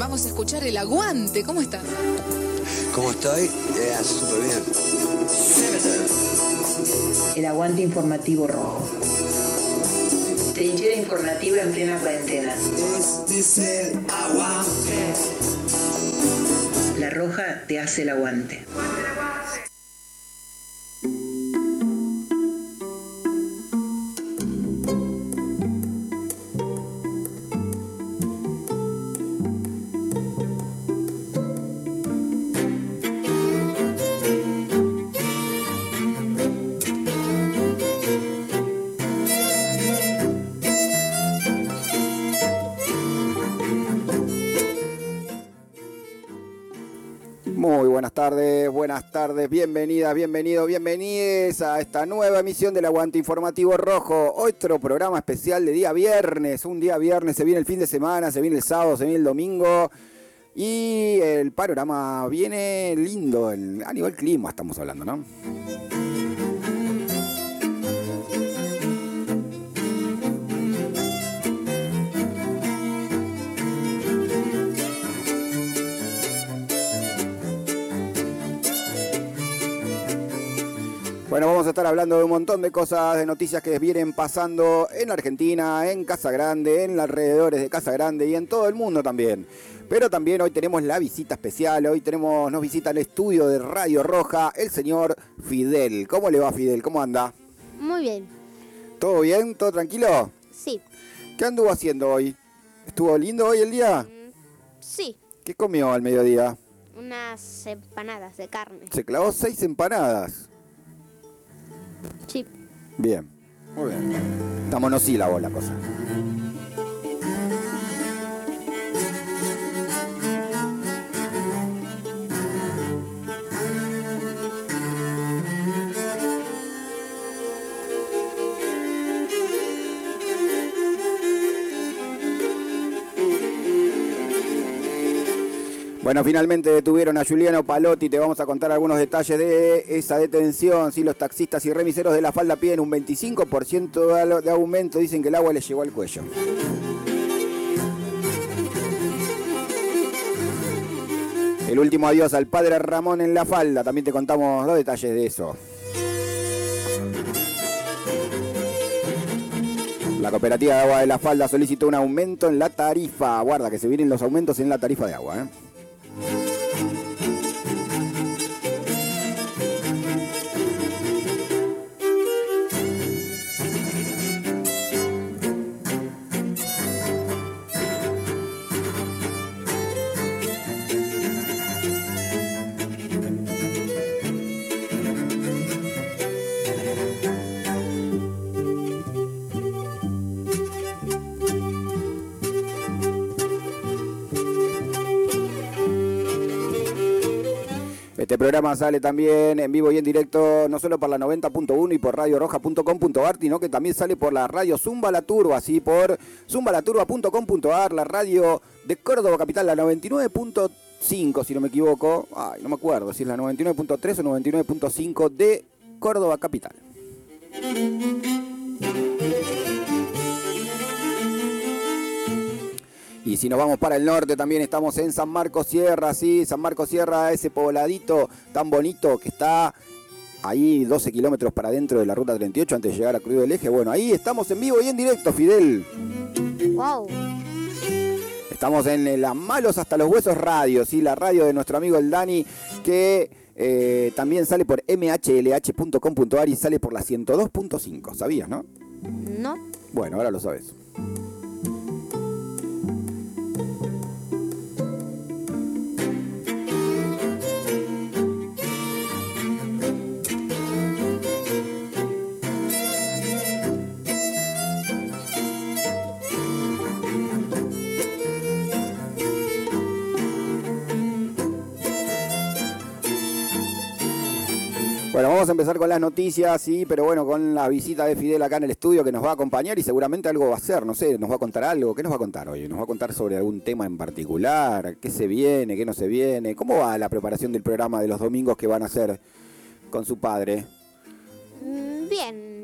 vamos a escuchar el aguante. ¿Cómo estás? ¿Cómo estoy? Súper bien. El aguante informativo rojo. Trinchera informativa en plena cuarentena. Este es el aguante. La roja te hace el aguante. Buenas tardes, bienvenidas, bienvenidos, bienvenides a esta nueva emisión del Aguante Informativo Rojo. Otro programa especial de día viernes, un día viernes, se viene el fin de semana, se viene el sábado, se viene el domingo y el panorama viene lindo, a nivel clima estamos hablando, ¿no? Bueno, vamos a estar hablando de un montón de cosas, de noticias que vienen pasando en Argentina, en Casa Grande, en los alrededores de Casa Grande y en todo el mundo también. Pero también hoy tenemos la visita especial, nos visita el estudio de Radio Roja el señor Fidel. ¿Cómo le va, Fidel? ¿Cómo anda? Muy bien. ¿Todo bien? ¿Todo tranquilo? Sí. ¿Qué anduvo haciendo hoy? ¿Estuvo lindo hoy el día? Sí. ¿Qué comió al mediodía? Unas empanadas de carne. Se clavó 6 empanadas. Sí. Bien, muy bien. Está monosílabo la cosa. Bueno, finalmente detuvieron a Juliano Palotti. Te vamos a contar algunos detalles de esa detención. Sí, los taxistas y remiseros de La Falda piden un 25% de aumento. Dicen que el agua les llegó al cuello. El último adiós al padre Ramón en La Falda. También te contamos los detalles de eso. La cooperativa de agua de La Falda solicitó un aumento en la tarifa. Guarda que se vienen los aumentos en la tarifa de agua, ¿eh? Este programa sale también en vivo y en directo, no solo por la 90.1 y por radioroja.com.ar, sino que también sale por la radio Zumba La Turba, así por zumbalaturba.com.ar, la radio de Córdoba Capital, la 99.5, si no me equivoco. Ay, no me acuerdo si es la 99.3 o 99.5 de Córdoba Capital. Y si nos vamos para el norte, también estamos en San Marcos Sierra, sí, San Marcos Sierra, ese pobladito tan bonito que está ahí 12 kilómetros para adentro de la ruta 38 antes de llegar a Cruz del Eje. Bueno, ahí estamos en vivo y en directo, Fidel. Wow. Estamos en la Malos Hasta los Huesos Radio, sí, la radio de nuestro amigo el Dani, que también sale por mhlh.com.ar y sale por la 102.5, ¿sabías, no? No. Bueno, ahora lo sabes. Bueno, vamos a empezar con las noticias, sí, pero bueno, con la visita de Fidel acá en el estudio que nos va a acompañar y seguramente algo va a hacer, no sé, nos va a contar algo. ¿Qué nos va a contar hoy? ¿Nos va a contar sobre algún tema en particular? ¿Qué se viene? ¿Qué no se viene? ¿Cómo va la preparación del programa de los domingos que van a hacer con su padre? Bien,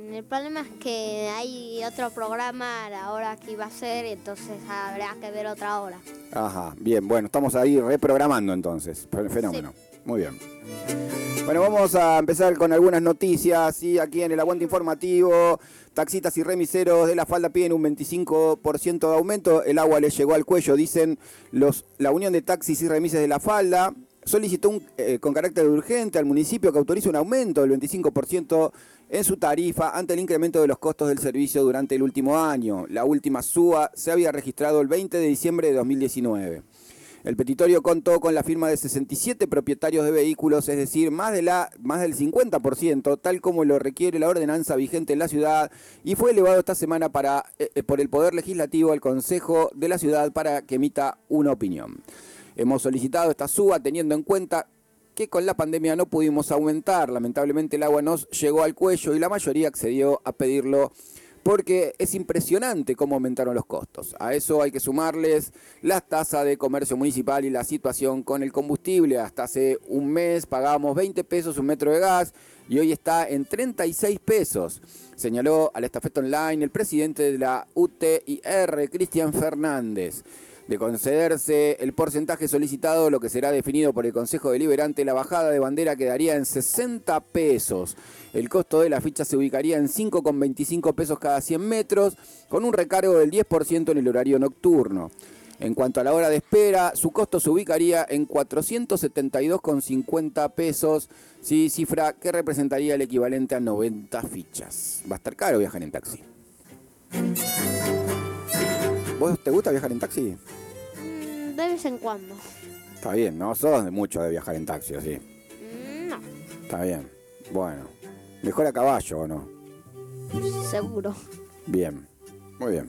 El problema es que hay otro programa a la hora que iba a ser, entonces habrá que ver otra hora. Ajá, bien, bueno, estamos ahí reprogramando entonces. Fenómeno. Sí. Muy bien. Bueno, vamos a empezar con algunas noticias, ¿sí? Aquí en el Aguante Informativo. Taxistas y remiseros de La Falda piden un 25% de aumento. El agua les llegó al cuello, dicen la Unión de Taxis y Remises de La Falda. Solicitó con carácter urgente al municipio que autorice un aumento del 25% en su tarifa ante el incremento de los costos del servicio durante el último año. La última suba se había registrado el 20 de diciembre de 2019. El petitorio contó con la firma de 67 propietarios de vehículos, es decir, más del 50%, tal como lo requiere la ordenanza vigente en la ciudad, y fue elevado esta semana por el Poder Legislativo al Consejo de la Ciudad para que emita una opinión. Hemos solicitado esta suba teniendo en cuenta que con la pandemia no pudimos aumentar. Lamentablemente el agua nos llegó al cuello y la mayoría accedió a pedirlo porque es impresionante cómo aumentaron los costos. A eso hay que sumarles las tasas de comercio municipal y la situación con el combustible. Hasta hace un mes pagábamos 20 pesos un metro de gas y hoy está en 36 pesos. Señaló a la Estafeta Online el presidente de la UTIR, Cristian Fernández. De concederse el porcentaje solicitado, lo que será definido por el Consejo Deliberante, la bajada de bandera quedaría en 60 pesos. El costo de la ficha se ubicaría en 5,25 pesos cada 100 metros, con un recargo del 10% en el horario nocturno. En cuanto a la hora de espera, su costo se ubicaría en 472,50 pesos, ¿sí? Cifra que representaría el equivalente a 90 fichas. Va a estar caro viajar en taxi. ¿Vos te gusta viajar en taxi? De vez en cuando. Está bien, no sos de mucho de viajar en taxi, ¿sí? No. Está bien. Bueno. ¿Mejor a caballo o no? Seguro. Bien. Muy bien.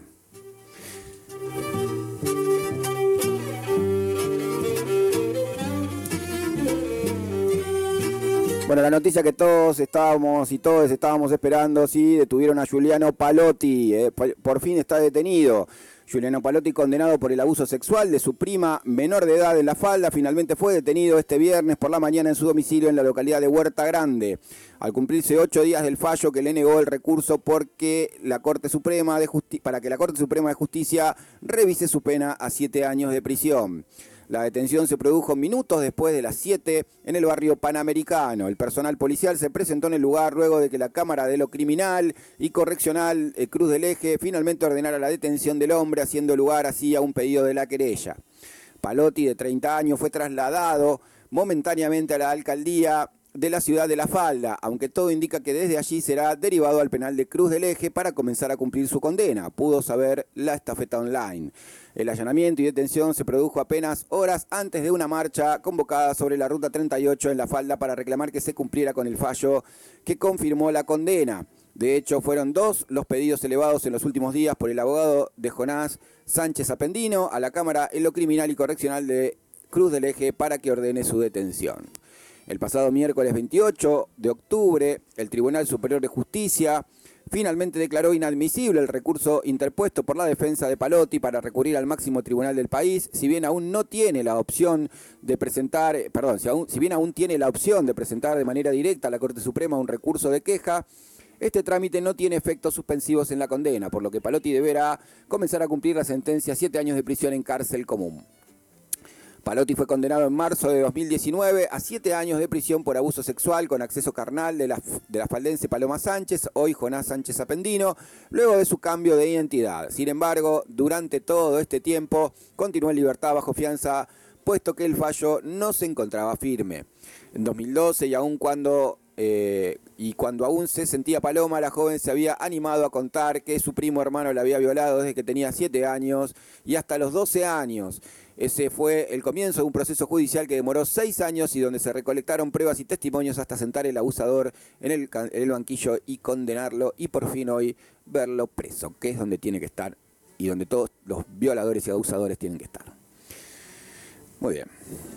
Bueno, la noticia que todos estábamos esperando, sí, detuvieron a Giuliano Palotti. Por fin está detenido. Giuliano Palotti, condenado por el abuso sexual de su prima menor de edad en La Falda, finalmente fue detenido este viernes por la mañana en su domicilio en la localidad de Huerta Grande, al cumplirse 8 días del fallo que le negó el recurso para que la Corte Suprema de Justicia revise su pena a 7 años de prisión. La detención se produjo minutos después de las 7 en el barrio Panamericano. El personal policial se presentó en el lugar luego de que la Cámara de lo Criminal y Correccional Cruz del Eje finalmente ordenara la detención del hombre, haciendo lugar así a un pedido de la querella. Palotti, de 30 años, fue trasladado momentáneamente a la alcaldía de la ciudad de La Falda, aunque todo indica que desde allí será derivado al penal de Cruz del Eje para comenzar a cumplir su condena, pudo saber la Estafeta Online. El allanamiento y detención se produjo apenas horas antes de una marcha convocada sobre la Ruta 38 en La Falda para reclamar que se cumpliera con el fallo que confirmó la condena. De hecho, fueron 2 los pedidos elevados en los últimos días por el abogado de Jonás Sánchez Apendino a la Cámara en lo Criminal y Correccional de Cruz del Eje para que ordene su detención. El pasado miércoles 28 de octubre, el Tribunal Superior de Justicia finalmente declaró inadmisible el recurso interpuesto por la defensa de Palotti para recurrir al máximo tribunal del país, si bien aún tiene la opción de presentar de manera directa a la Corte Suprema un recurso de queja. Este trámite no tiene efectos suspensivos en la condena, por lo que Palotti deberá comenzar a cumplir la sentencia 7 años de prisión en cárcel común. Palotti fue condenado en marzo de 2019 a 7 años de prisión por abuso sexual con acceso carnal de la faldense Paloma Sánchez, hoy Jonás Sánchez Apendino, luego de su cambio de identidad. Sin embargo, durante todo este tiempo continuó en libertad bajo fianza, puesto que el fallo no se encontraba firme. En 2012, cuando aún se sentía Paloma, la joven se había animado a contar que su primo hermano la había violado desde que tenía 7 años y hasta los 12 años. Ese fue el comienzo de un proceso judicial que demoró 6 años y donde se recolectaron pruebas y testimonios hasta sentar el abusador en el banquillo y condenarlo y por fin hoy verlo preso, que es donde tiene que estar y donde todos los violadores y abusadores tienen que estar. Muy bien.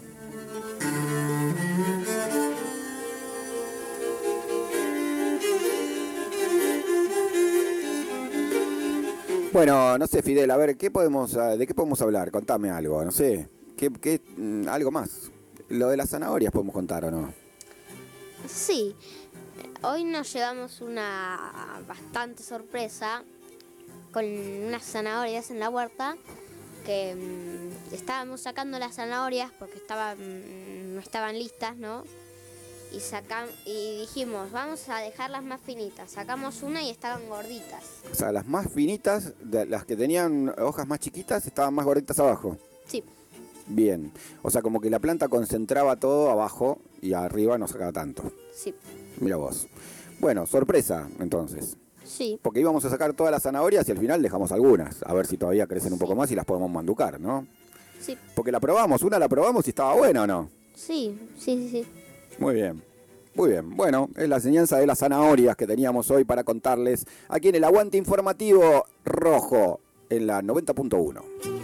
Bueno, no sé, Fidel, a ver, ¿de qué podemos hablar? Contame algo, no sé, algo más. Lo de las zanahorias podemos contar, ¿o no? Sí, Hoy nos llevamos una bastante sorpresa con unas zanahorias en la huerta que estábamos sacando las zanahorias porque no estaban listas, ¿no? Y dijimos, vamos a dejarlas más finitas. Sacamos una y estaban gorditas. O sea, las más finitas, las que tenían hojas más chiquitas, estaban más gorditas abajo. Sí. Bien. O sea, como que la planta concentraba todo abajo y arriba no sacaba tanto. Sí. Mira vos. Bueno, sorpresa, entonces. Sí. Porque íbamos a sacar todas las zanahorias y al final dejamos algunas. A ver si todavía crecen un poco más y las podemos manducar, ¿no? Sí. Porque la probamos y estaba buena, ¿o no? Sí. Muy bien. Muy bien. Bueno, es la enseñanza de las zanahorias que teníamos hoy para contarles aquí en el Aguante Informativo Rojo, en la 90.1.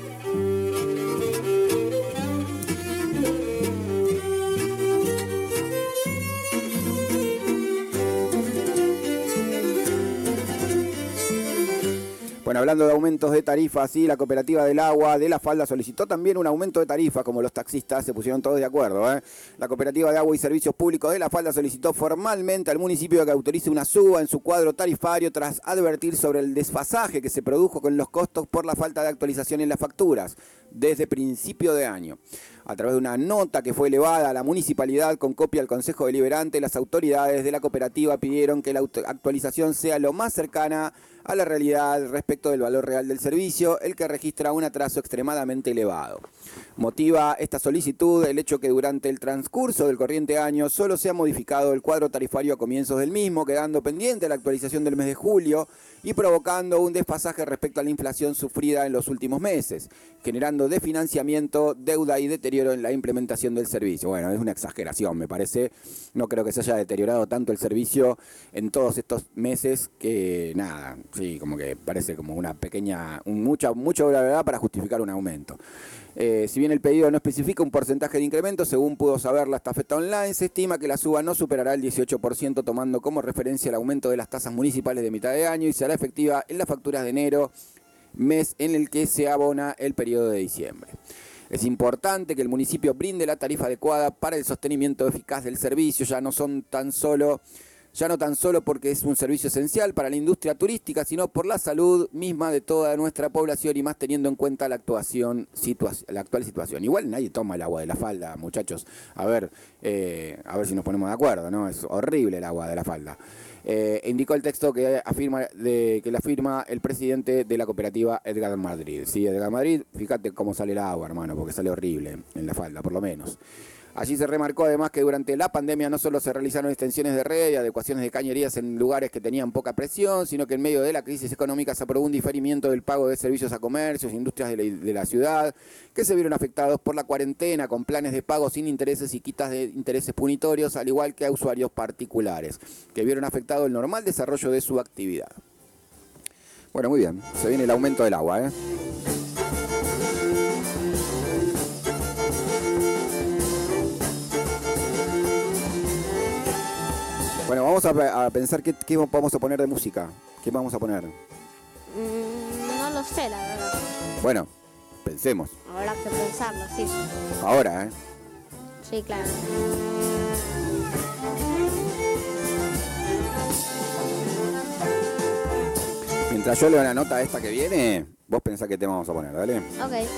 Bueno, hablando de aumentos de tarifas, sí, la Cooperativa del Agua de La Falda solicitó también un aumento de tarifas, como los taxistas se pusieron todos de acuerdo, ¿eh? La Cooperativa de Agua y Servicios Públicos de La Falda solicitó formalmente al municipio que autorice una suba en su cuadro tarifario tras advertir sobre el desfasaje que se produjo con los costos por la falta de actualización en las facturas desde principio de año. A través de una nota que fue elevada a la municipalidad con copia al Consejo Deliberante, las autoridades de la cooperativa pidieron que la actualización sea lo más cercana a la realidad respecto del valor real del servicio, el que registra un atraso extremadamente elevado. Motiva esta solicitud el hecho que durante el transcurso del corriente año solo se ha modificado el cuadro tarifario a comienzos del mismo, quedando pendiente la actualización del mes de julio y provocando un desfasaje respecto a la inflación sufrida en los últimos meses, generando desfinanciamiento, deuda y deterioro en la implementación del servicio. Bueno, es una exageración, me parece. No creo que se haya deteriorado tanto el servicio en todos estos meses que nada, sí, como que parece como una pequeña, mucha gravedad para justificar un aumento. Si bien el pedido no especifica un porcentaje de incremento, según pudo saber la estafeta online, se estima que la suba no superará el 18%, tomando como referencia el aumento de las tasas municipales de mitad de año y será efectiva en las facturas de enero, mes en el que se abona el periodo de diciembre. Es importante que el municipio brinde la tarifa adecuada para el sostenimiento eficaz del servicio, ya no tan solo porque es un servicio esencial para la industria turística, sino por la salud misma de toda nuestra población y más teniendo en cuenta la actual situación. Igual nadie toma el agua de La Falda, muchachos. A ver si nos ponemos de acuerdo, ¿no? Es horrible el agua de La Falda. Indicó el texto que afirma el presidente de la cooperativa, Edgar Madrid. Sí, Edgar Madrid, fíjate cómo sale el agua, hermano, porque sale horrible en La Falda, por lo menos. Allí se remarcó además que durante la pandemia no solo se realizaron extensiones de red y adecuaciones de cañerías en lugares que tenían poca presión, sino que en medio de la crisis económica se aprobó un diferimiento del pago de servicios a comercios e industrias de la ciudad, que se vieron afectados por la cuarentena con planes de pago sin intereses y quitas de intereses punitorios, al igual que a usuarios particulares, que vieron afectado el normal desarrollo de su actividad. Bueno, muy bien, se viene el aumento del agua, ¿eh? Bueno, vamos a pensar qué vamos a poner de música. ¿Qué vamos a poner? No lo sé, la verdad. Bueno, pensemos. Habrá que pensarlo, sí. Ahora, ¿eh? Sí, claro. Mientras yo leo la nota esta que viene, vos pensás qué tema vamos a poner, ¿dale? Ok.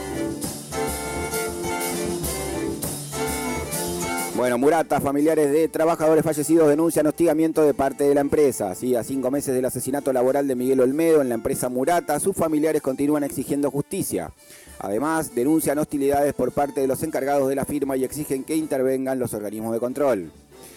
Bueno, Murata, familiares de trabajadores fallecidos denuncian hostigamiento de parte de la empresa. Sí, a 5 meses del asesinato laboral de Miguel Olmedo en la empresa Murata, sus familiares continúan exigiendo justicia. Además, denuncian hostilidades por parte de los encargados de la firma y exigen que intervengan los organismos de control.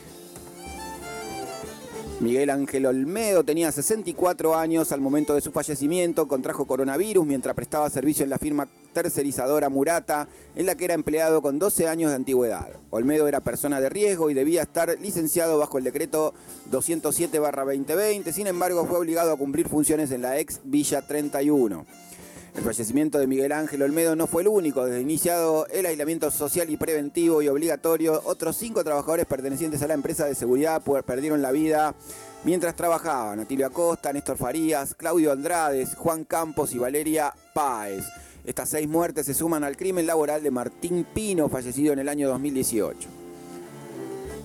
Miguel Ángel Olmedo tenía 64 años al momento de su fallecimiento, contrajo coronavirus mientras prestaba servicio en la firma tercerizadora Murata, en la que era empleado con 12 años de antigüedad. Olmedo era persona de riesgo y debía estar licenciado bajo el decreto 207/2020, sin embargo fue obligado a cumplir funciones en la ex Villa 31. El fallecimiento de Miguel Ángel Olmedo no fue el único. Desde iniciado el aislamiento social y preventivo y obligatorio, otros 5 trabajadores pertenecientes a la empresa de seguridad perdieron la vida mientras trabajaban. Atilio Acosta, Néstor Farías, Claudio Andrades, Juan Campos y Valeria Páez. Estas 6 muertes se suman al crimen laboral de Martín Pino, fallecido en el año 2018.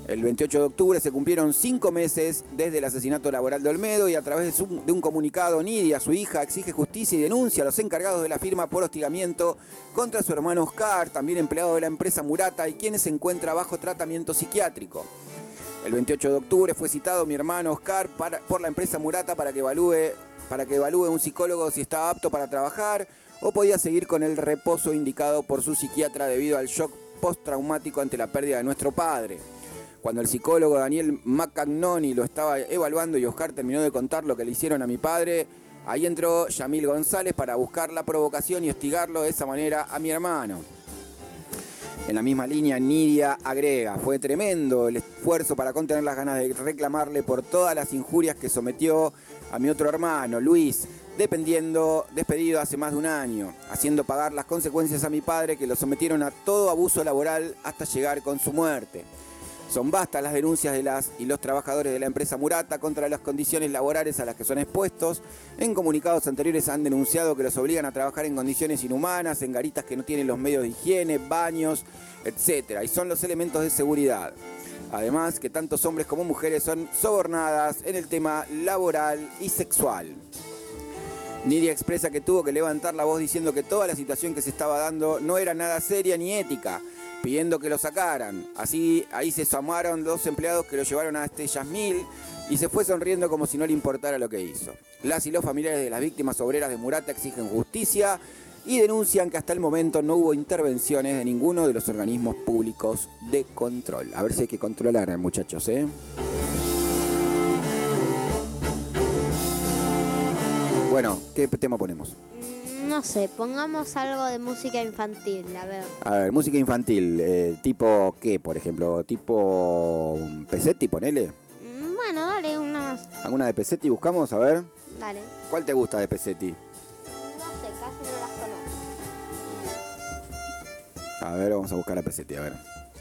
El 28 de octubre se cumplieron 5 meses desde el asesinato laboral de Olmedo y a través de un comunicado, Nidia, su hija, exige justicia y denuncia a los encargados de la firma por hostigamiento contra su hermano Oscar, también empleado de la empresa Murata y quien se encuentra bajo tratamiento psiquiátrico. El 28 de octubre fue citado mi hermano Oscar por la empresa Murata para que evalúe un psicólogo si estaba apto para trabajar o podía seguir con el reposo indicado por su psiquiatra debido al shock postraumático ante la pérdida de nuestro padre. Cuando el psicólogo Daniel Macagnoni lo estaba evaluando y Oscar terminó de contar lo que le hicieron a mi padre, ahí entró Yamil González para buscar la provocación y hostigarlo de esa manera a mi hermano. En la misma línea, Nidia agrega, fue tremendo el esfuerzo para contener las ganas de reclamarle por todas las injurias que sometió a mi otro hermano, Luis, despedido hace más de un año, haciendo pagar las consecuencias a mi padre que lo sometieron a todo abuso laboral hasta llegar con su muerte. Son vastas las denuncias de las y los trabajadores de la empresa Murata contra las condiciones laborales a las que son expuestos. En comunicados anteriores han denunciado que los obligan a trabajar en condiciones inhumanas, en garitas que no tienen los medios de higiene, baños, etc. Y son los elementos de seguridad. Además, que tantos hombres como mujeres son sobornadas en el tema laboral y sexual. Nidia expresa que tuvo que levantar la voz diciendo que toda la situación que se estaba dando no era nada seria ni ética, pidiendo que lo sacaran. Así, ahí se sumaron 2 empleados que lo llevaron a Yasmil y se fue sonriendo como si no le importara lo que hizo. Las y los familiares de las víctimas obreras de Murata exigen justicia y denuncian que hasta el momento no hubo intervenciones de ninguno de los organismos públicos de control. A ver si hay que controlar, muchachos, ¿eh? Bueno, ¿qué tema ponemos? No sé, pongamos algo de música infantil, a ver. A ver, música infantil, tipo ¿qué, por ejemplo? ¿Tipo Pesetti, ponele? Bueno, dale una más. ¿Alguna de Pesetti buscamos? A ver. Dale. ¿Cuál te gusta de Pesetti? No sé, casi no las conozco. A ver, vamos a buscar a Pesetti, a ver.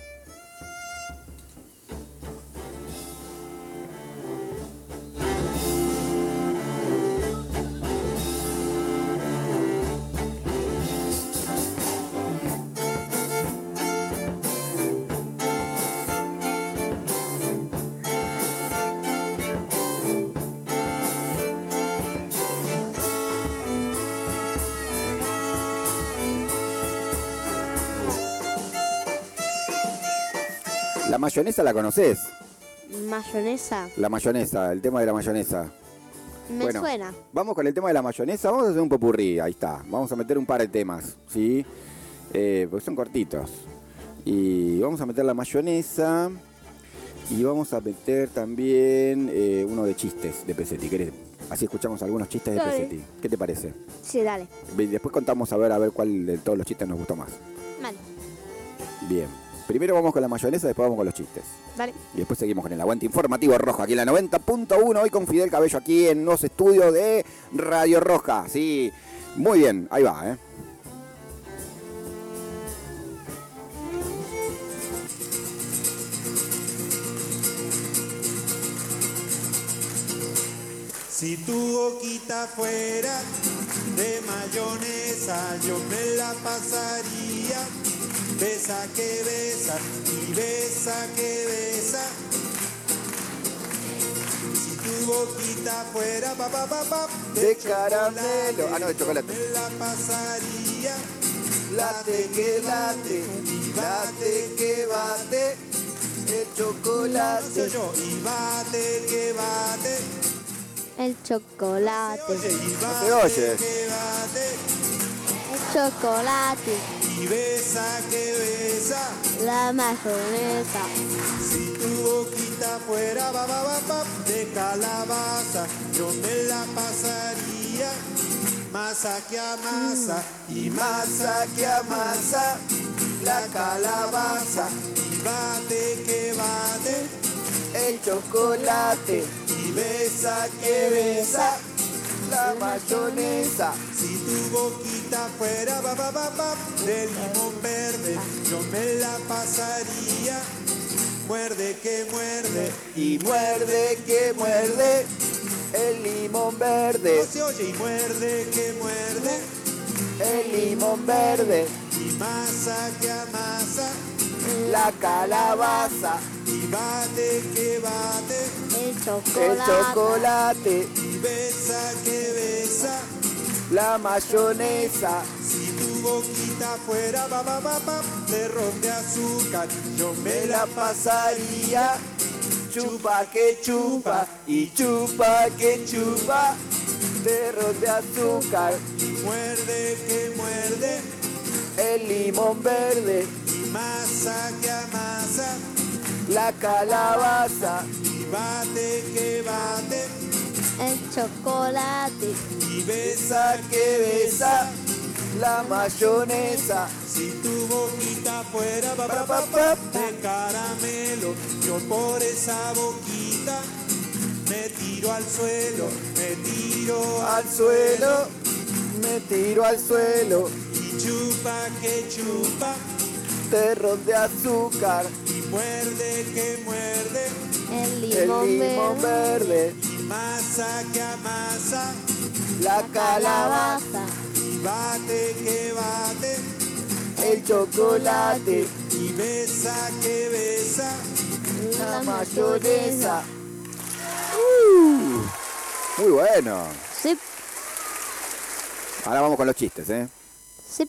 ¿La mayonesa la conocés? ¿Mayonesa? La mayonesa, el tema de la mayonesa. Me suena. Vamos con el tema de la mayonesa, vamos a hacer un popurrí, ahí está. Vamos a meter un par de temas, ¿sí? Porque son cortitos. Y vamos a meter la mayonesa y vamos a meter también uno de chistes de Pesetti. ¿Querés? Así escuchamos algunos chistes de Pesetti. ¿Qué te parece? Sí, dale. Después contamos a ver cuál de todos los chistes nos gustó más. Vale. Bien. Primero vamos con la mayonesa, después vamos con los chistes. Vale. Y después seguimos con el aguante informativo rojo, aquí en la 90.1, hoy con Fidel Cabello, aquí en los estudios de Radio Roja. Sí, muy bien, ahí va, ¿eh? Si tu boquita fuera de mayonesa, yo me la pasaría. Besa que besa y besa que besa. Si tu boquita fuera de caramelo. Ah, no, de chocolate. Me la pasaría. Late que late, y bate que bate, el chocolate. Y bate que bate. El chocolate. No se oye. Que bate. El chocolate. Y besa que besa. La mayonesa. Si tu boquita fuera de calabaza, yo me la pasaría. Masa que amasa y masa que amasa la calabaza. Y bate que bate El chocolate. y besa que besa La mayonesa. Si tu boquita fuera de limón verde, yo me la pasaría. Muerde que muerde Y muerde que muerde el limón verde. no se oye y muerde que muerde. El limón verde. Y masa que amasa La calabaza. y bate que bate, el El chocolate, y besa que besa. la mayonesa. Si tu boquita fuera de ron de azúcar, yo me la pasaría. Chupa que chupa y chupa que chupa, de ron de azúcar, Muerde que muerde, el limón verde, masa que amasa, la calabaza, y bate que bate, el chocolate, y besa que besa, la mayonesa. Si tu boquita fuera de caramelo, yo por esa boquita me tiro al suelo, me tiro Al suelo, me tiro al suelo, y chupa que chupa, de ron de azúcar, y muerde que muerde, el el limón, limón verde, y masa que amasa, la calabaza, calabaza, y bate que bate, el chocolate, y besa que besa. la mayonesa. Muy bueno. Sí, Ahora vamos con los chistes, ¿eh? sí.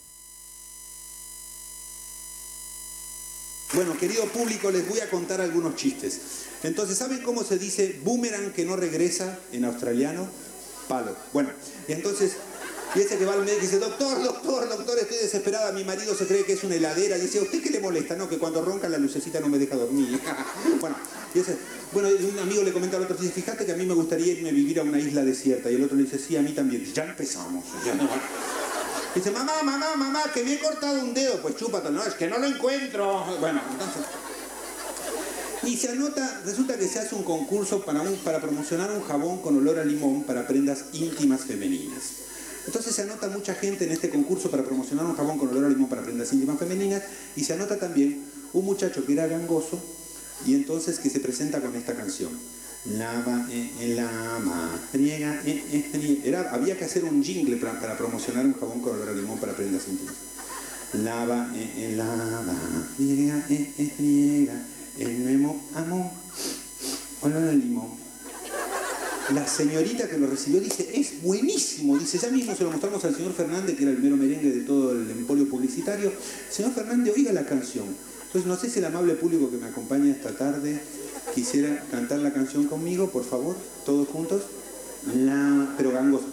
Bueno, querido público, les voy a contar algunos chistes. Entonces, ¿saben cómo se dice boomerang que no regresa en australiano? Palo. Bueno, y entonces, y ese que va al médico y dice, doctor, estoy desesperada, mi marido se cree que es una heladera. Y dice, ¿a usted qué le molesta? No, que cuando ronca la lucecita no me deja dormir. Bueno, y un amigo le comenta al otro, dice, fíjate que a mí me gustaría irme a vivir a una isla desierta. Y el otro le dice, sí, a mí también. Dice, ya empezamos. Dice, mamá, que me he cortado un dedo. Pues chúpatelo, no, es que no lo encuentro. Bueno, entonces... Y se anota, resulta que se hace un concurso para promocionar un jabón con olor a limón para prendas íntimas femeninas. Entonces se anota mucha gente en este concurso para promocionar un jabón con olor a limón para prendas íntimas femeninas, y se anota también un muchacho que era gangoso y entonces que se presenta con esta canción. Lava, lama, friega, friega. Había que hacer un jingle para promocionar un jabón con olor a limón para prendas íntimas. Lava, lava, friega, friega, el nuevo amor, olor a limón. La señorita que lo recibió dice, es buenísimo. Dice, ya mismo se lo mostramos al señor Fernández, que era el mero merengue de todo el emporio publicitario. Señor Fernández, oiga la canción. Entonces, no sé si el amable público que me acompaña esta tarde quisiera cantar la canción conmigo, por favor, todos juntos. Pero gangoso.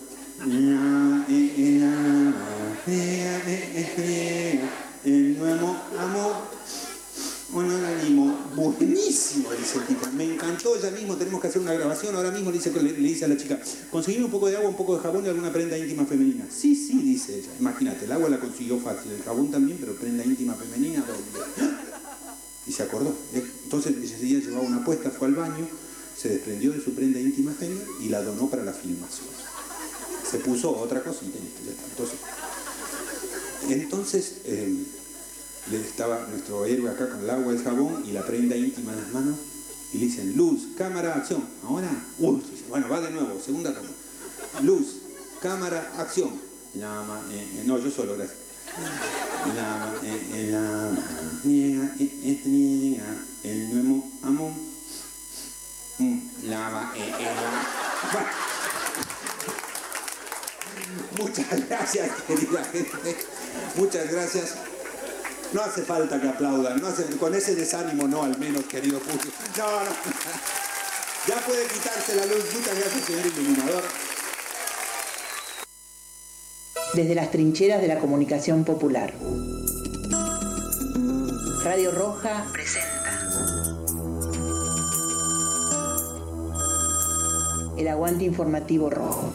El nuevo amor, bueno, ánimo, buenísimo, dice el tipo. Me encantó, ya mismo tenemos que hacer una grabación. Ahora mismo le dice a la chica, conseguime un poco de agua, un poco de jabón y alguna prenda íntima femenina. Sí, dice ella. Imagínate, el agua la consiguió fácil, el jabón también, pero prenda íntima femenina, doble. Y se acordó. Entonces ese día llevaba una apuesta, fue al baño, se desprendió de su prenda íntima femenina y la donó para la filmación. Se puso otra cosita y listo, ya está. Entonces estaba nuestro héroe acá con el agua, el jabón y la prenda íntima en las manos, y le dicen, luz, cámara, acción. Ahora, bueno, va de nuevo, segunda toma. Luz, cámara, acción. No, yo solo, gracias. El nuevo amor. Bueno. Muchas gracias, querida gente. Muchas gracias. No hace falta que aplaudan, con ese desánimo no, al menos, querido público. No. Ya puede quitarse la luz. Muchas gracias, señor iluminador. Desde las trincheras de la comunicación popular. Radio Roja presenta el aguante informativo rojo.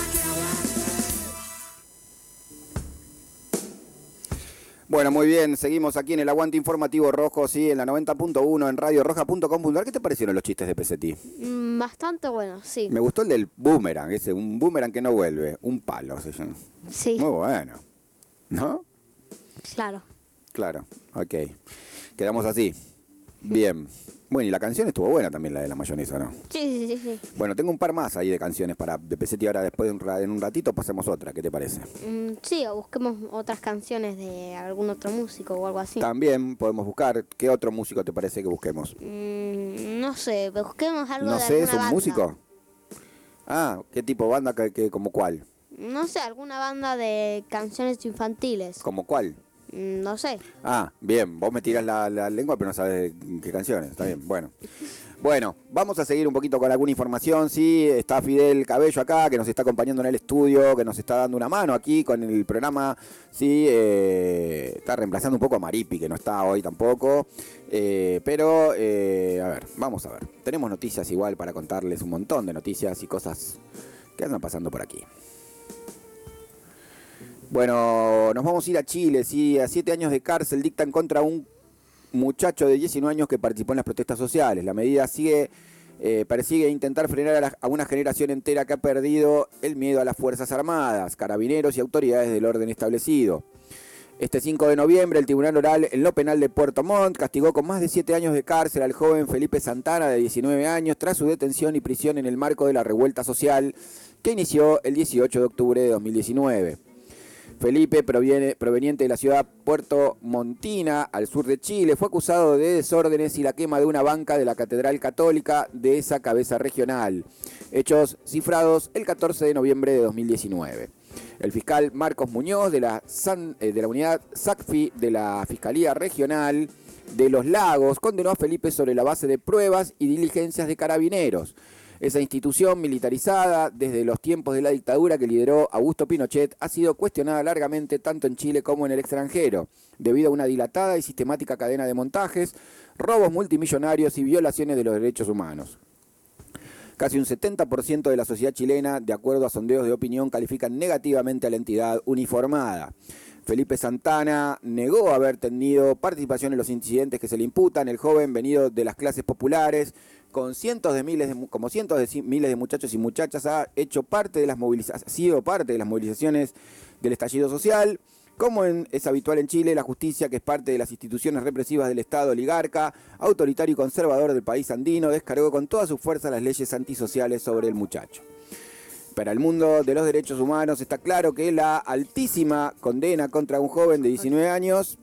Bueno, muy bien, seguimos aquí en el Aguante Informativo Rojo, sí, en la 90.1 en radioroja.com.ar. ¿Qué te parecieron los chistes de Pesetti? Bastante bueno, sí. Me gustó el del boomerang, un boomerang que no vuelve, un palo. Sí. Muy bueno, ¿no? Claro. Claro, ok. Quedamos así. Bien. Bueno, y la canción estuvo buena también, la de la mayonesa, ¿no? Sí. Bueno, tengo un par más ahí de canciones de Pesetti. Ahora después en un ratito pasemos otra. ¿Qué te parece? Sí, o busquemos otras canciones de algún otro músico o algo así. También podemos buscar. ¿Qué otro músico te parece que busquemos? No sé, busquemos algo No de sé, alguna ¿es un banda. músico? Ah, ¿qué tipo de banda? ¿Como cuál? No sé, alguna banda de canciones infantiles. ¿Como cuál? No sé. Ah, bien, vos me tirás la lengua pero no sabes qué canciones, está bien, bueno. Bueno, vamos a seguir un poquito con alguna información, sí, está Fidel Cabello acá, que nos está acompañando en el estudio, que nos está dando una mano aquí con el programa, sí, está reemplazando un poco a Maripi, que no está hoy tampoco, pero, a ver, vamos a ver, tenemos noticias igual para contarles, un montón de noticias y cosas que andan pasando por aquí. Bueno, nos vamos a ir a Chile, sí, a 7 años de cárcel dictan contra un muchacho de 19 años que participó en las protestas sociales. La medida persigue intentar frenar a una generación entera que ha perdido el miedo a las Fuerzas Armadas, carabineros y autoridades del orden establecido. Este 5 de noviembre, el Tribunal Oral en lo Penal de Puerto Montt castigó con más de 7 años de cárcel al joven Felipe Santana, de 19 años, tras su detención y prisión en el marco de la revuelta social que inició el 18 de octubre de 2019. Felipe, proveniente de la ciudad puertomontina, al sur de Chile, fue acusado de desórdenes y la quema de una banca de la Catedral Católica de esa cabeza regional. Hechos cifrados el 14 de noviembre de 2019. El fiscal Marcos Muñoz, de la unidad SACFI de la Fiscalía Regional de Los Lagos, condenó a Felipe sobre la base de pruebas y diligencias de carabineros. Esa institución militarizada desde los tiempos de la dictadura que lideró Augusto Pinochet ha sido cuestionada largamente tanto en Chile como en el extranjero, debido a una dilatada y sistemática cadena de montajes, robos multimillonarios y violaciones de los derechos humanos. Casi un 70% de la sociedad chilena, de acuerdo a sondeos de opinión, califican negativamente a la entidad uniformada. Felipe Santana negó haber tenido participación en los incidentes que se le imputan. El joven, venido de las clases populares, con cientos de miles de muchachos y muchachas, ha sido parte de las movilizaciones del estallido social. Como es habitual en Chile, la justicia, que es parte de las instituciones represivas del Estado oligarca, autoritario y conservador del país andino, descargó con toda su fuerza las leyes antisociales sobre el muchacho. Para el mundo de los derechos humanos está claro que la altísima condena contra un joven de 19 años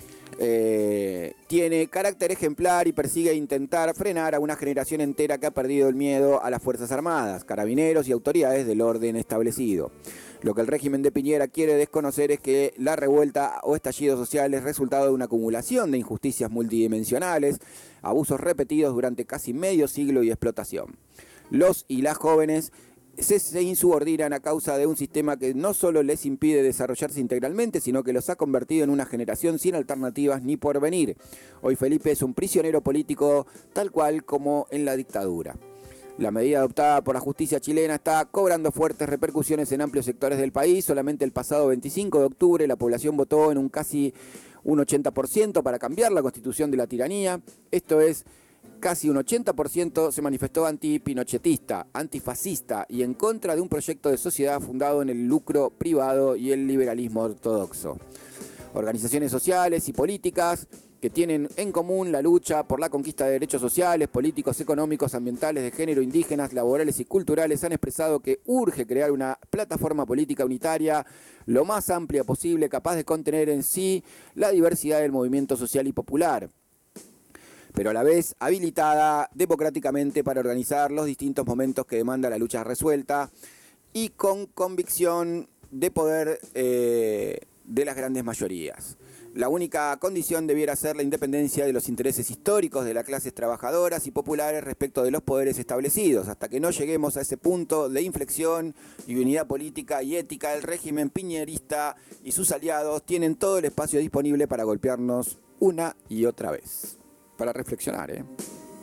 tiene carácter ejemplar y persigue intentar frenar a una generación entera que ha perdido el miedo a las Fuerzas Armadas, carabineros y autoridades del orden establecido. Lo que el régimen de Piñera quiere desconocer es que la revuelta o estallido social es resultado de una acumulación de injusticias multidimensionales, abusos repetidos durante casi medio siglo y explotación. Los y las jóvenes se insubordinan a causa de un sistema que no solo les impide desarrollarse integralmente, sino que los ha convertido en una generación sin alternativas ni porvenir. Hoy Felipe es un prisionero político tal cual como en la dictadura. La medida adoptada por la justicia chilena está cobrando fuertes repercusiones en amplios sectores del país. Solamente el pasado 25 de octubre la población votó en casi un 80% para cambiar la constitución de la tiranía. Esto es, casi un 80% se manifestó antipinochetista, antifascista y en contra de un proyecto de sociedad fundado en el lucro privado y el liberalismo ortodoxo. Organizaciones sociales y políticas que tienen en común la lucha por la conquista de derechos sociales, políticos, económicos, ambientales, de género, indígenas, laborales y culturales han expresado que urge crear una plataforma política unitaria lo más amplia posible, capaz de contener en sí la diversidad del movimiento social y popular, pero a la vez habilitada democráticamente para organizar los distintos momentos que demanda la lucha resuelta y con convicción de poder de las grandes mayorías. La única condición debiera ser la independencia de los intereses históricos de las clases trabajadoras y populares respecto de los poderes establecidos. Hasta que no lleguemos a ese punto de inflexión y unidad política y ética, el régimen piñerista y sus aliados tienen todo el espacio disponible para golpearnos una y otra vez. Para reflexionar, ¿eh?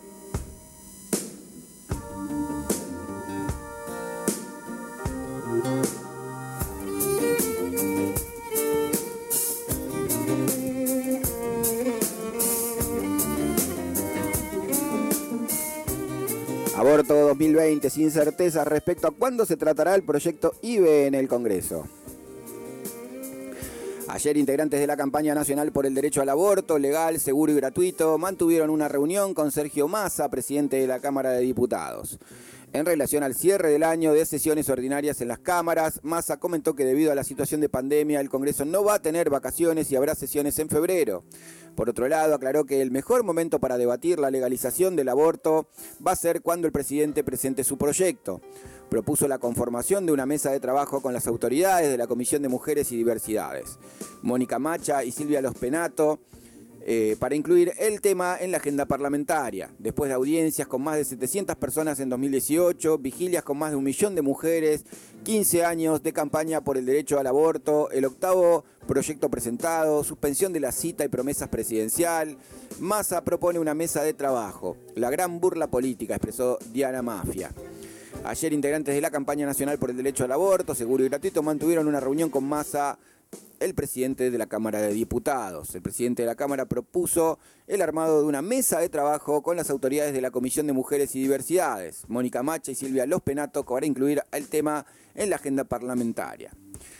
Aborto 2020 sin certeza respecto a cuándo se tratará el proyecto IVE en el Congreso. Ayer integrantes de la campaña nacional por el derecho al aborto, legal, seguro y gratuito, mantuvieron una reunión con Sergio Massa, presidente de la Cámara de Diputados. En relación al cierre del año de sesiones ordinarias en las cámaras, Massa comentó que debido a la situación de pandemia, el Congreso no va a tener vacaciones y habrá sesiones en febrero. Por otro lado, aclaró que el mejor momento para debatir la legalización del aborto va a ser cuando el presidente presente su proyecto. Propuso la conformación de una mesa de trabajo con las autoridades de la Comisión de Mujeres y Diversidades, Mónica Macha y Silvia Lospenato, para incluir el tema en la agenda parlamentaria. Después de audiencias con más de 700 personas en 2018, vigilias con más de 1 millón de mujeres, 15 años de campaña por el derecho al aborto, el 8º proyecto presentado, suspensión de la cita y promesas presidencial, Massa propone una mesa de trabajo. La gran burla política, expresó Diana Mafia. Ayer integrantes de la campaña nacional por el derecho al aborto, seguro y gratuito, mantuvieron una reunión con Massa, el presidente de la Cámara de Diputados. El presidente de la Cámara propuso el armado de una mesa de trabajo con las autoridades de la Comisión de Mujeres y Diversidades, Mónica Macha y Silvia Lospenato, para incluir el tema en la agenda parlamentaria.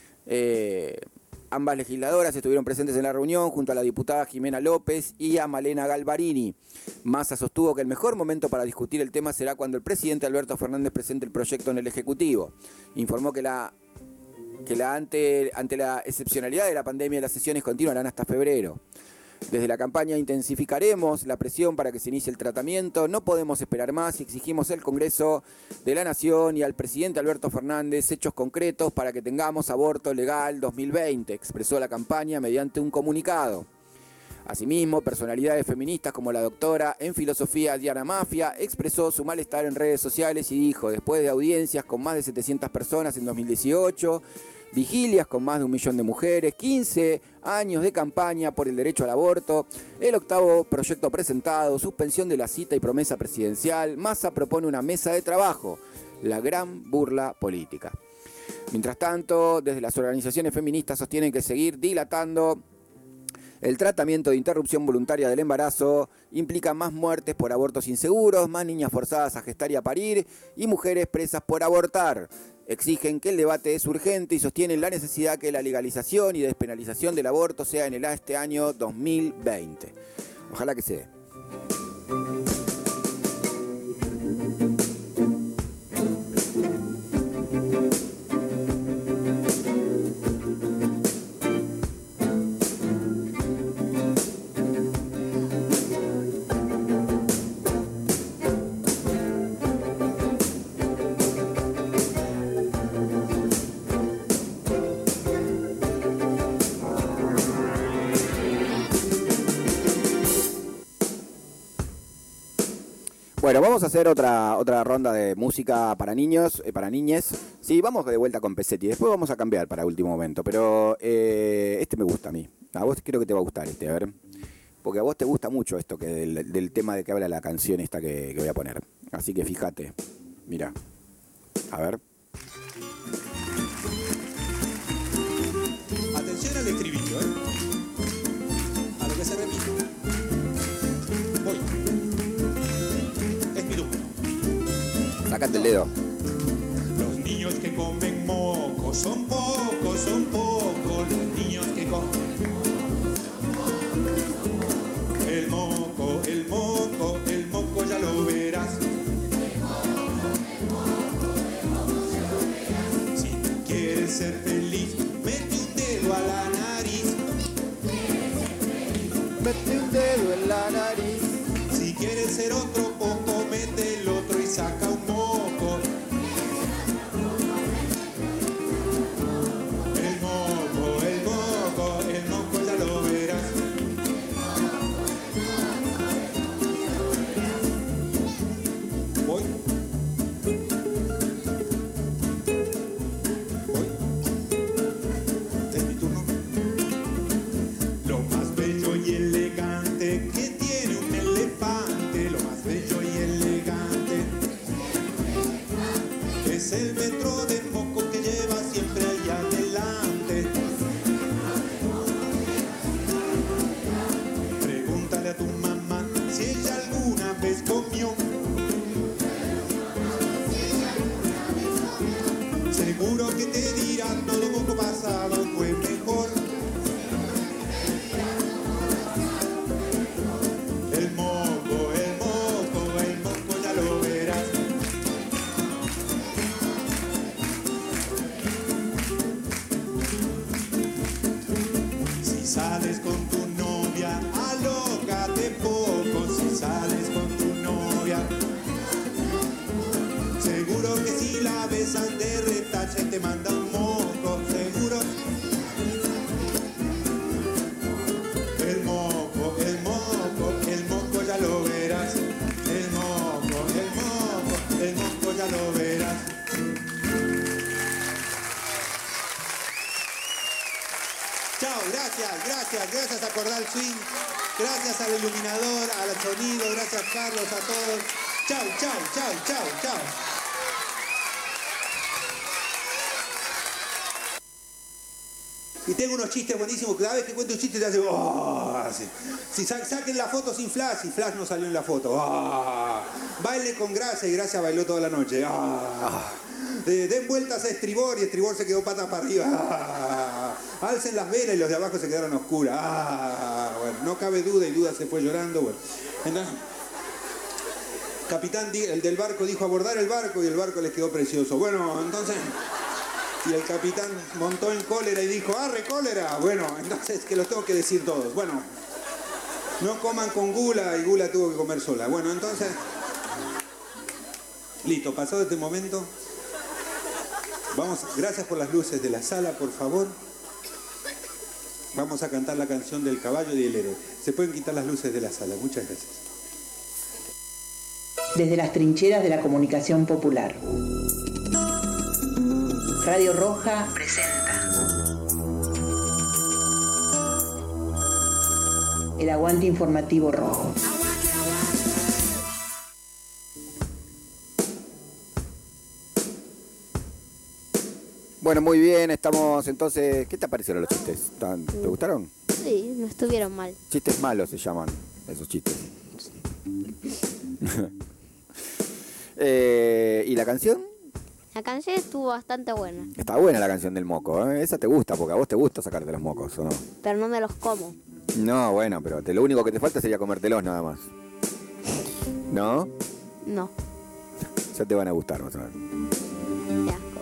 Ambas legisladoras estuvieron presentes en la reunión junto a la diputada Jimena López y a Malena Galvarini. Massa sostuvo que el mejor momento para discutir el tema será cuando el presidente Alberto Fernández presente el proyecto en el Ejecutivo. Informó que ante la excepcionalidad de la pandemia, las sesiones continuarán hasta febrero. Desde la campaña intensificaremos la presión para que se inicie el tratamiento. No podemos esperar más y exigimos al Congreso de la Nación y al presidente Alberto Fernández hechos concretos para que tengamos aborto legal 2020, expresó la campaña mediante un comunicado. Asimismo, personalidades feministas como la doctora en filosofía Diana Mafia expresó su malestar en redes sociales y dijo: después de audiencias con más de 700 personas en 2018, vigilias con más de 1 millón de mujeres, 15 años de campaña por el derecho al aborto, el 8º proyecto presentado, suspensión de la cita y promesa presidencial, Massa propone una mesa de trabajo, la gran burla política. Mientras tanto, desde las organizaciones feministas sostienen que seguir dilatando el tratamiento de interrupción voluntaria del embarazo implica más muertes por abortos inseguros, más niñas forzadas a gestar y a parir y mujeres presas por abortar. Exigen que el debate es urgente y sostienen la necesidad que la legalización y despenalización del aborto sea en este año 2020. Ojalá que se dé. Bueno, vamos a hacer otra ronda de música para niños, para niñes. Sí, vamos de vuelta con Pesetti. Después vamos a cambiar para último momento. Pero este me gusta a mí. A vos creo que te va a gustar a ver. Porque a vos te gusta mucho esto que del tema de que habla la canción esta que voy a poner. Así que fíjate. Mira. A ver. Atención al estribillo, a lo que se repite. Voy. Es mi turno. Sácate el dedo. Los niños que comen moco son pocos, son pocos. Los niños que comen el moco, el moco, el moco ya lo verás. Si tú quieres ser feliz, mete un dedo a la nariz. Mete un dedo en la nariz. Si quieres ser otro poco, mete el otro y saca un moco. El moco, el moco, el moco ya lo verás. Voy. Voy. Es mi turno. Lo más bello y elegante que tiene un elefante, lo más bello sales con tu novia, alócate poco. Si sales con tu novia, seguro que si la besan de retacha y te manda un moco, seguro. El moco, el moco, el moco ya lo verás. El moco, el moco, el moco ya lo verás. Chao, gracias a Cordal Swing, gracias al iluminador, al sonido, gracias Carlos, a todos. Chao. Y tengo unos chistes buenísimos, cada vez que cuento un chiste te hace así. Si saquen la foto sin Flash, y Flash no salió en la foto. Baile con Gracia, y Gracia bailó toda la noche. Den vueltas a Estribor, y Estribor se quedó patas para arriba. Alcen las velas y los de abajo se quedaron oscuras. Bueno, no cabe duda, y Duda se fue llorando. Bueno, entonces, capitán, el del barco dijo abordar el barco, y el barco les quedó precioso. Bueno, entonces... Y el capitán montó en cólera y dijo, ¡arre, cólera! Bueno, entonces que los tengo que decir todos. Bueno, no coman con Gula, y Gula tuvo que comer sola. Bueno, entonces... Listo, pasado este momento... Vamos, gracias por las luces de la sala, por favor. Vamos a cantar la canción del caballo y el héroe. Se pueden quitar las luces de la sala. Muchas gracias. Desde las trincheras de la comunicación popular. Radio Roja presenta el aguante informativo rojo. Bueno, muy bien, estamos entonces... ¿Qué te parecieron los chistes? ¿Te gustaron? Sí, no estuvieron mal. Chistes malos se llaman esos chistes. ¿Y la canción? La canción estuvo bastante buena, Está buena la canción del moco, ¿eh? Esa te gusta, porque a vos te gusta sacarte los mocos, ¿o no? pero no me los como. No, bueno, pero lo único que te falta sería comértelos nada más. ¿No? No, Ya te van a gustar, vas a ver. qué asco.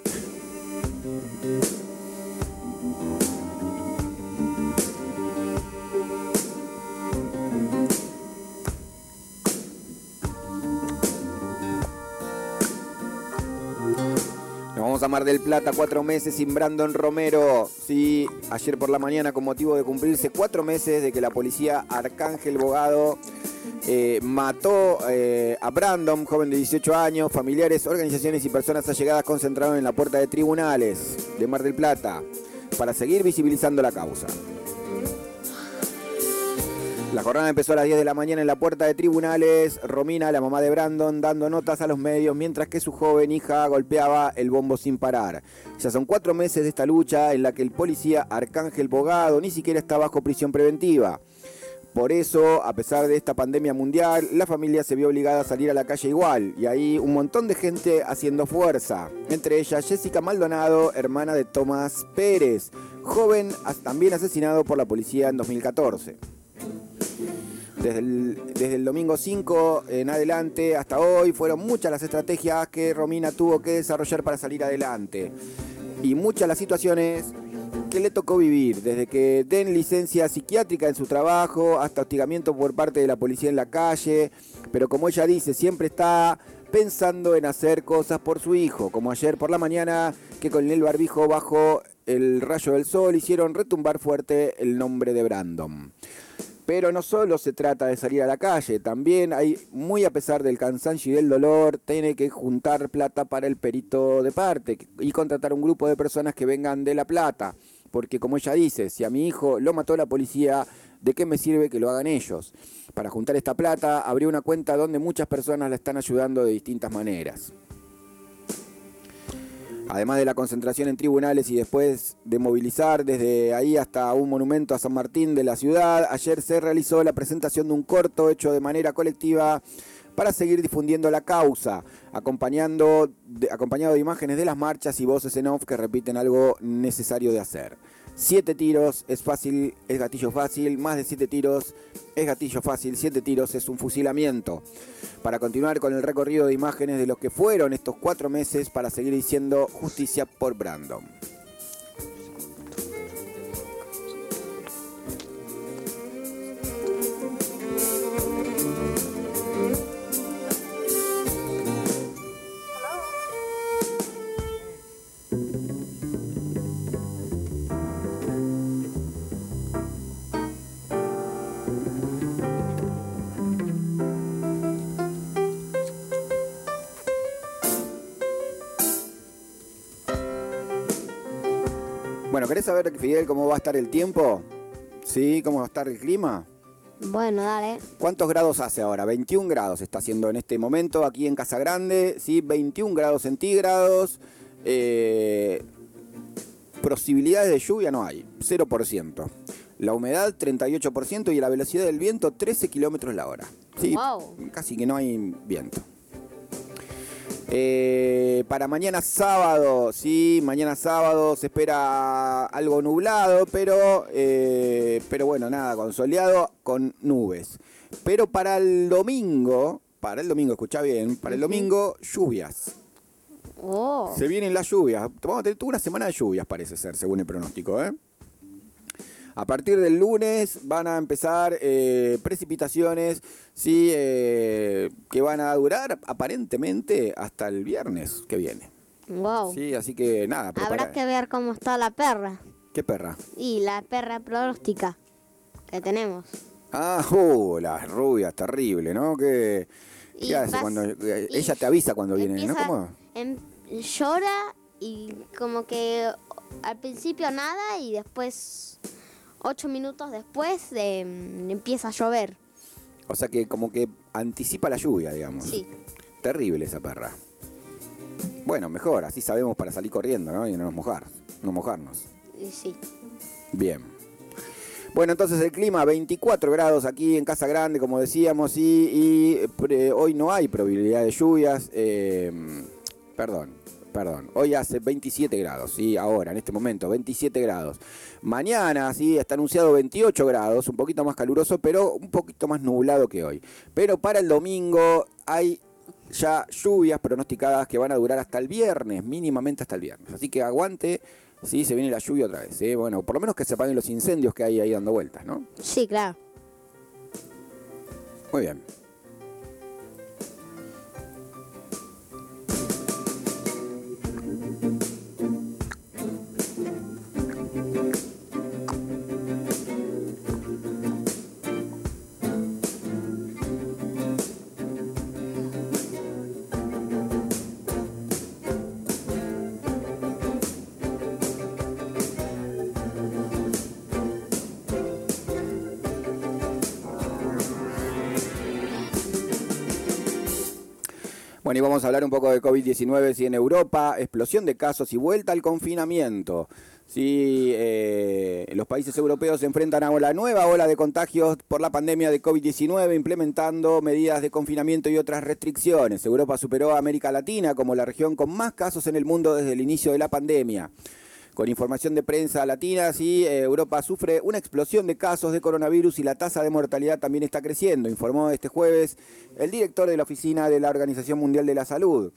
Nos vamos a Mar del Plata, 4 meses sin Brandon Romero. Sí, ayer por la mañana, con motivo de cumplirse 4 meses de que la policía Arcángel Bogado mató a Brandon, joven de 18 años. Familiares, organizaciones y personas allegadas concentraron en la puerta de tribunales de Mar del Plata para seguir visibilizando la causa. La jornada empezó a las 10 de la mañana en la puerta de tribunales. Romina, la mamá de Brandon, dando notas a los medios, mientras que su joven hija golpeaba el bombo sin parar. Ya son 4 meses de esta lucha en la que el policía Arcángel Bogado ni siquiera está bajo prisión preventiva. Por eso, a pesar de esta pandemia mundial, la familia se vio obligada a salir a la calle igual. Y ahí un montón de gente haciendo fuerza. Entre ellas Jessica Maldonado, hermana de Tomás Pérez, joven también asesinado por la policía en 2014. Desde el domingo 5 en adelante hasta hoy fueron muchas las estrategias que Romina tuvo que desarrollar para salir adelante. Y muchas las situaciones que le tocó vivir, desde que den licencia psiquiátrica en su trabajo hasta hostigamiento por parte de la policía en la calle. Pero como ella dice, siempre está pensando en hacer cosas por su hijo, como ayer por la mañana que con el barbijo bajo el rayo del sol hicieron retumbar fuerte el nombre de Brandon. Pero no solo se trata de salir a la calle, también muy a pesar del cansancio y del dolor, tiene que juntar plata para el perito de parte y contratar un grupo de personas que vengan de La Plata. Porque como ella dice, si a mi hijo lo mató la policía, ¿de qué me sirve que lo hagan ellos? Para juntar esta plata, abrió una cuenta donde muchas personas la están ayudando de distintas maneras. Además de la concentración en tribunales y después de movilizar desde ahí hasta un monumento a San Martín de la ciudad, ayer se realizó la presentación de un corto hecho de manera colectiva para seguir difundiendo la causa, acompañado de imágenes de las marchas y voces en off que repiten algo necesario de hacer. 7 tiros es fácil, es gatillo fácil, más de 7 tiros es gatillo fácil, 7 tiros es un fusilamiento. Para continuar con el recorrido de imágenes de los que fueron estos 4 meses para seguir diciendo justicia por Brandon. Bueno, ¿querés saber, Fidel, cómo va a estar el tiempo? ¿Sí? ¿Cómo va a estar el clima? Bueno, dale. ¿Cuántos grados hace ahora? 21 grados está haciendo en este momento aquí en Casa Grande, ¿sí? 21 grados centígrados. Posibilidades de lluvia no hay, 0%. La humedad 38% y la velocidad del viento 13 kilómetros la hora. Sí, Wow. casi que no hay viento. Para mañana sábado, sí, mañana sábado se espera algo nublado, pero bueno, con soleado, con nubes. Pero para el domingo, escuchá bien, para el domingo, lluvias. Oh. Se vienen las lluvias. Vamos a tener toda una semana de lluvias, parece ser, según el pronóstico, ¿eh? A partir del lunes van a empezar precipitaciones, sí, que van a durar aparentemente hasta el viernes que viene. Wow. Sí, así que nada. Habrá que ver cómo está la perra. ¿Qué perra? Y la perra pronóstica que tenemos. Ah, la rubia, terrible, ¿no? ¿Qué hace cuando ella te avisa cuando viene, ¿no? ¿Cómo? Llora y como que al principio nada y después 8 minutos después empieza a llover. O sea que como que anticipa la lluvia, digamos. Sí. Terrible esa perra. Bueno, mejor, así sabemos para salir corriendo, ¿no? Y no mojarnos. Y sí. Bien. Bueno, entonces el clima, 24 grados aquí en Casa Grande, como decíamos, y hoy no hay probabilidad de lluvias. Perdón. Hoy hace 27 grados, ¿sí? Ahora, en este momento, 27 grados. Mañana, sí, está anunciado 28 grados, un poquito más caluroso, pero un poquito más nublado que hoy. Pero para el domingo hay ya lluvias pronosticadas que van a durar hasta el viernes, mínimamente hasta el viernes. Así que aguante, sí, se viene la lluvia otra vez, ¿sí? Bueno, por lo menos que se apaguen los incendios que hay ahí dando vueltas, ¿no? Sí, claro. Muy bien. Bueno, y vamos a hablar un poco de COVID-19, sí, en Europa, explosión de casos y vuelta al confinamiento. Sí, los países europeos se enfrentan a la nueva ola de contagios por la pandemia de COVID-19, implementando medidas de confinamiento y otras restricciones. Europa superó a América Latina como la región con más casos en el mundo desde el inicio de la pandemia. Con información de prensa latina, sí, Europa sufre una explosión de casos de coronavirus y la tasa de mortalidad también está creciendo, informó este jueves el director de la Oficina de la Organización Mundial de la Salud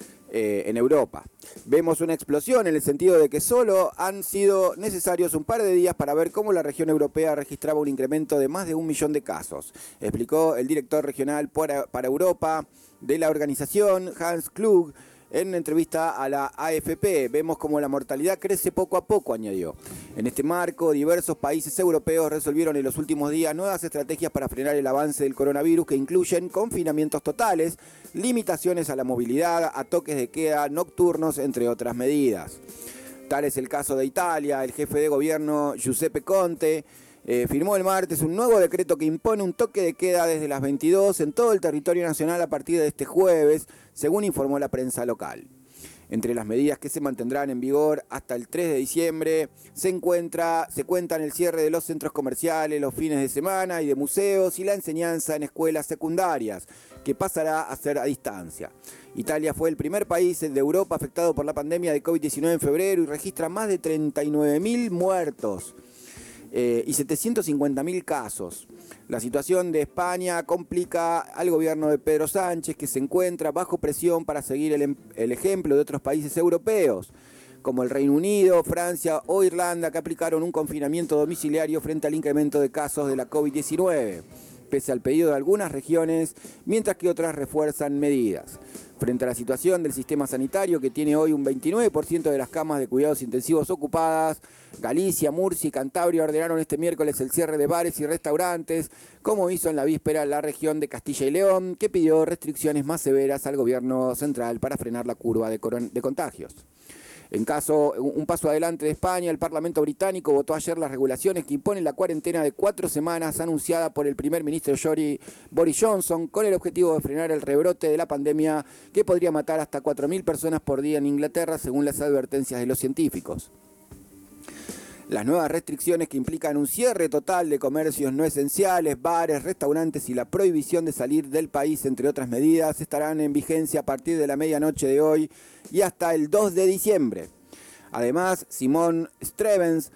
en Europa. Vemos una explosión en el sentido de que solo han sido necesarios un par de días para ver cómo la región europea registraba un incremento de más de 1 millón de casos, explicó el director regional para Europa de la organización, Hans Klug, en una entrevista a la AFP. Vemos como la mortalidad crece poco a poco, añadió. En este marco, diversos países europeos resolvieron en los últimos días nuevas estrategias para frenar el avance del coronavirus que incluyen confinamientos totales, limitaciones a la movilidad, a toques de queda nocturnos, entre otras medidas. Tal es el caso de Italia. El jefe de gobierno, Giuseppe Conte, firmó el martes un nuevo decreto que impone un toque de queda desde las 22 en todo el territorio nacional a partir de este jueves, según informó la prensa local. Entre las medidas que se mantendrán en vigor hasta el 3 de diciembre se cuentan el cierre de los centros comerciales, los fines de semana y de museos y la enseñanza en escuelas secundarias, que pasará a ser a distancia. Italia fue el primer país de Europa afectado por la pandemia de COVID-19 en febrero y registra más de 39.000 muertos. Y 750.000 casos. La situación de España complica al gobierno de Pedro Sánchez, que se encuentra bajo presión para seguir el ejemplo de otros países europeos, como el Reino Unido, Francia o Irlanda, que aplicaron un confinamiento domiciliario frente al incremento de casos de la COVID-19, pese al pedido de algunas regiones, mientras que otras refuerzan medidas. Frente a la situación del sistema sanitario, que tiene hoy un 29% de las camas de cuidados intensivos ocupadas, Galicia, Murcia y Cantabria ordenaron este miércoles el cierre de bares y restaurantes, como hizo en la víspera la región de Castilla y León, que pidió restricciones más severas al gobierno central para frenar la curva de contagios. Un paso adelante de España, el Parlamento británico votó ayer las regulaciones que imponen la cuarentena de 4 semanas anunciada por el primer ministro Boris Johnson, con el objetivo de frenar el rebrote de la pandemia que podría matar hasta 4.000 personas por día en Inglaterra, según las advertencias de los científicos. Las nuevas restricciones, que implican un cierre total de comercios no esenciales, bares, restaurantes y la prohibición de salir del país, entre otras medidas, estarán en vigencia a partir de la medianoche de hoy y hasta el 2 de diciembre. Además, Simon Stevens,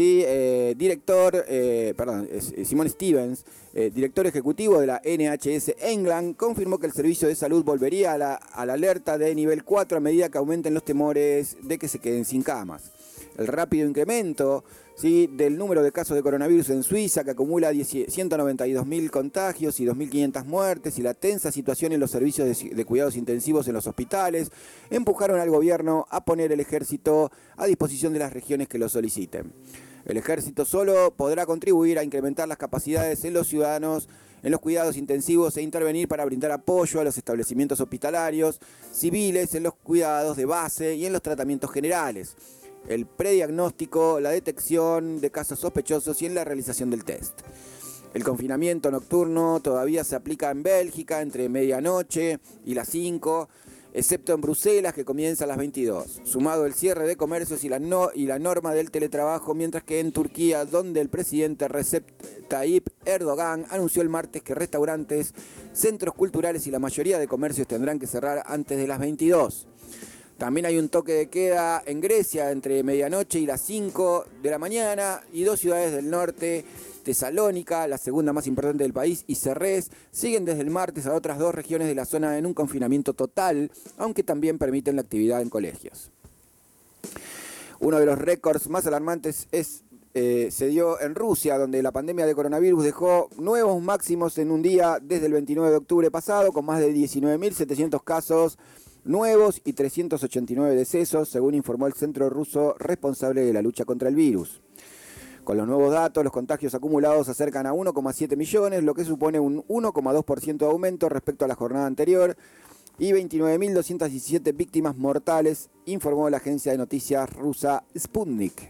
director ejecutivo de la NHS England, confirmó que el servicio de salud volvería a la alerta de nivel 4 a medida que aumenten los temores de que se queden sin camas. El rápido incremento del número de casos de coronavirus en Suiza, que acumula 192.000 contagios y 2.500 muertes, y la tensa situación en los servicios de cuidados intensivos en los hospitales, empujaron al gobierno a poner el ejército a disposición de las regiones que lo soliciten. El ejército solo podrá contribuir a incrementar las capacidades en los ciudadanos en los cuidados intensivos e intervenir para brindar apoyo a los establecimientos hospitalarios, civiles, en los cuidados de base y en los tratamientos generales, el prediagnóstico, la detección de casos sospechosos y en la realización del test. El confinamiento nocturno todavía se aplica en Bélgica entre medianoche y las 5, excepto en Bruselas, que comienza a las 22, sumado el cierre de comercios y la norma del teletrabajo, mientras que en Turquía, donde el presidente Recep Tayyip Erdogan anunció el martes que restaurantes, centros culturales y la mayoría de comercios tendrán que cerrar antes de las 22. También hay un toque de queda en Grecia entre medianoche y las 5 de la mañana, y 2 ciudades del norte, Tesalónica, la segunda más importante del país, y Serres, siguen desde el martes a otras 2 regiones de la zona en un confinamiento total, aunque también permiten la actividad en colegios. Uno de los récords más alarmantes se dio en Rusia, donde la pandemia de coronavirus dejó nuevos máximos en un día desde el 29 de octubre pasado, con más de 19.700 casos nuevos y 389 decesos, según informó el centro ruso responsable de la lucha contra el virus. Con los nuevos datos, los contagios acumulados se acercan a 1,7 millones, lo que supone un 1,2% de aumento respecto a la jornada anterior, y 29.217 víctimas mortales, informó la agencia de noticias rusa Sputnik.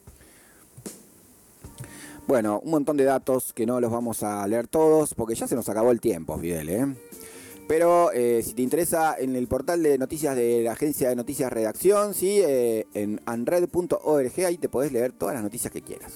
Bueno, un montón de datos que no los vamos a leer todos, porque ya se nos acabó el tiempo, Fidel, Pero si te interesa, en el portal de noticias de la agencia de noticias Redacción, en anred.org, ahí te podés leer todas las noticias que quieras.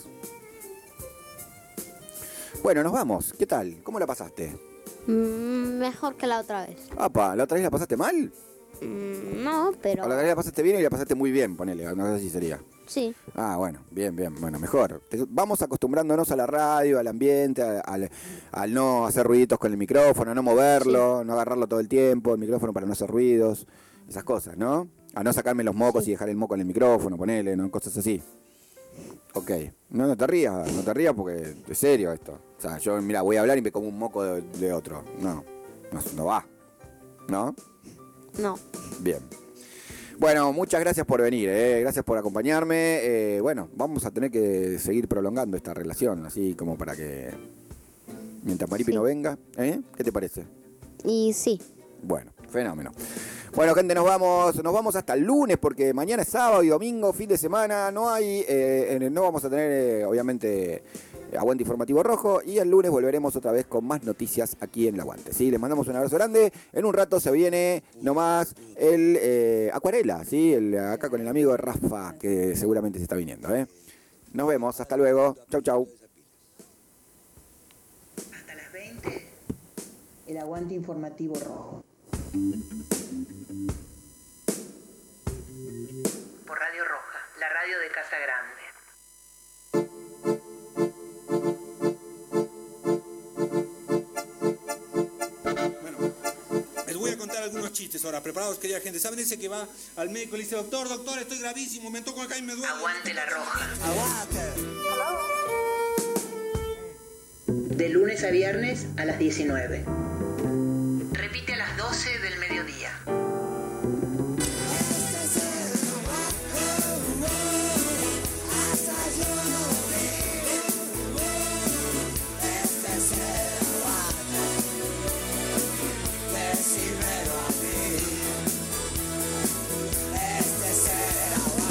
Bueno, nos vamos. ¿Qué tal? ¿Cómo la pasaste? Mejor que la otra vez. Apa, ¿la otra vez la pasaste mal? No, pero... ¿O la otra vez la pasaste bien y la pasaste muy bien? Ponele, no sé si sería. Sí. Ah, bueno, bien, bueno, mejor. Vamos acostumbrándonos a la radio, al ambiente, al no hacer ruiditos con el micrófono, a no moverlo, sí, no agarrarlo todo el tiempo, el micrófono para no hacer ruidos, esas cosas, ¿no? A no sacarme los mocos, sí, y dejar el moco en el micrófono, ponele, ¿no? Cosas así. Ok, no te rías porque es serio esto. O sea, yo, mira, voy a hablar y me como un moco de otro. No va, ¿no? No. Bien. Bueno, muchas gracias por venir, gracias por acompañarme. Bueno, vamos a tener que seguir prolongando esta relación, así como para que mientras Maripi no venga, ¿qué te parece? Y sí. Bueno, fenómeno. Bueno, gente, nos vamos hasta el lunes, porque mañana es sábado y domingo, fin de semana, no vamos a tener, obviamente, Aguante Informativo Rojo, y el lunes volveremos otra vez con más noticias aquí en El Aguante, ¿sí? Les mandamos un abrazo grande. En un rato se viene nomás el Acuarela, ¿sí? Acá con el amigo Rafa, que seguramente se está viniendo, Nos vemos, hasta luego. Chau. Hasta las 20, el Aguante Informativo Rojo. Por Radio Roja, la radio de Casa Grande. Algunos chistes ahora, preparados, querida gente. ¿Saben ese que va al médico y le dice, doctor, estoy gravísimo, me toco acá y me duele? Aguante la Roja. Aguante. De lunes a viernes a las 19. Repite a las 12 del mediodía. Este será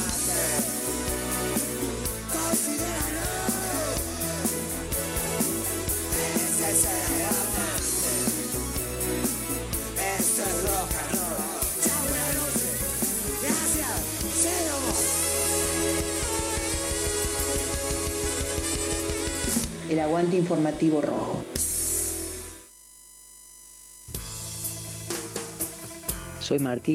el aguante informativo rojo. Soy Martín.